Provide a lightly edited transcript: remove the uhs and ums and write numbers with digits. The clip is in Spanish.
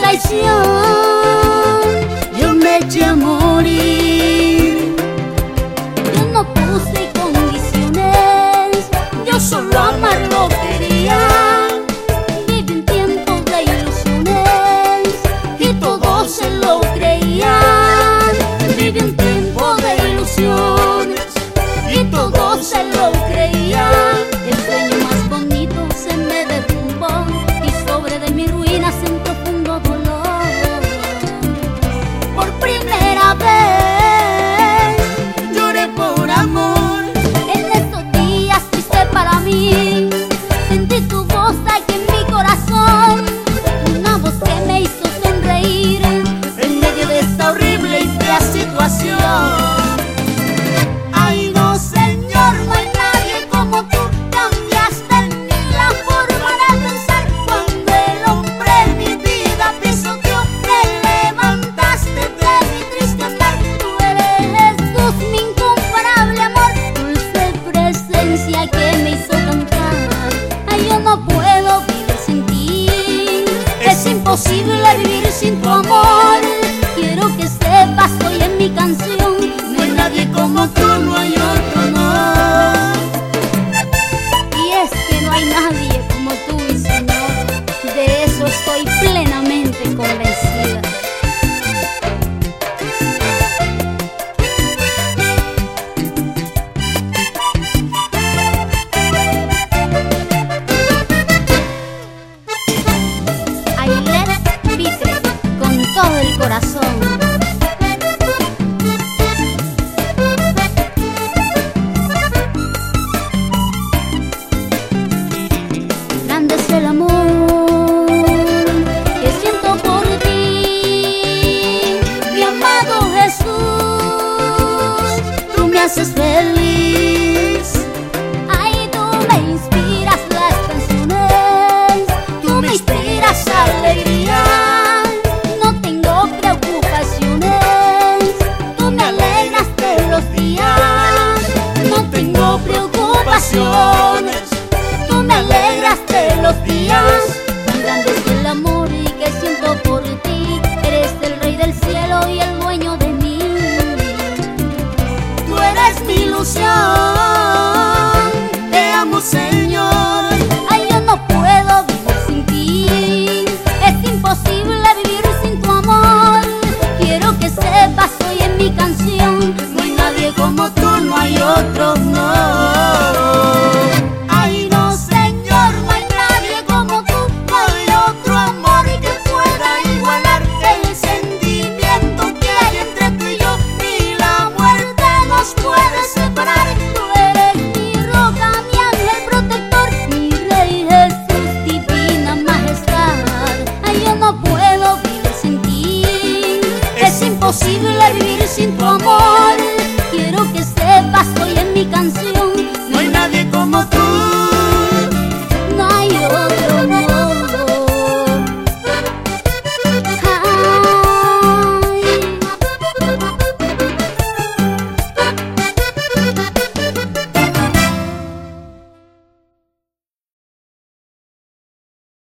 traición yo me eché a morir. Yo no puse condiciones, yo solo amarlo quería. Viví un tiempo de ilusiones y todos se lo creían. Viví un tiempo de ilusiones y todos se lo creían. El sueño más bonito se me derrumbó y sobre de mi ruina sentí profundo dolor. Por primera vez lloré por amor. En estos días triste para mí, sentí tu voz aquí en mi corazón, una voz que me hizo sonreír en medio de esta horrible y fea situación. Ay no, Señor, no hay nadie como tú. Cambiaste en mí la forma de pensar. Cuando el hombre en mi vida pisoteó, me levantaste de mi triste andar. Tú eres Jesús, mi incomparable amor, dulce presencia que me hizo cantar. Ay, yo no puedo vivir sin ti, es imposible vivir sin tu amor.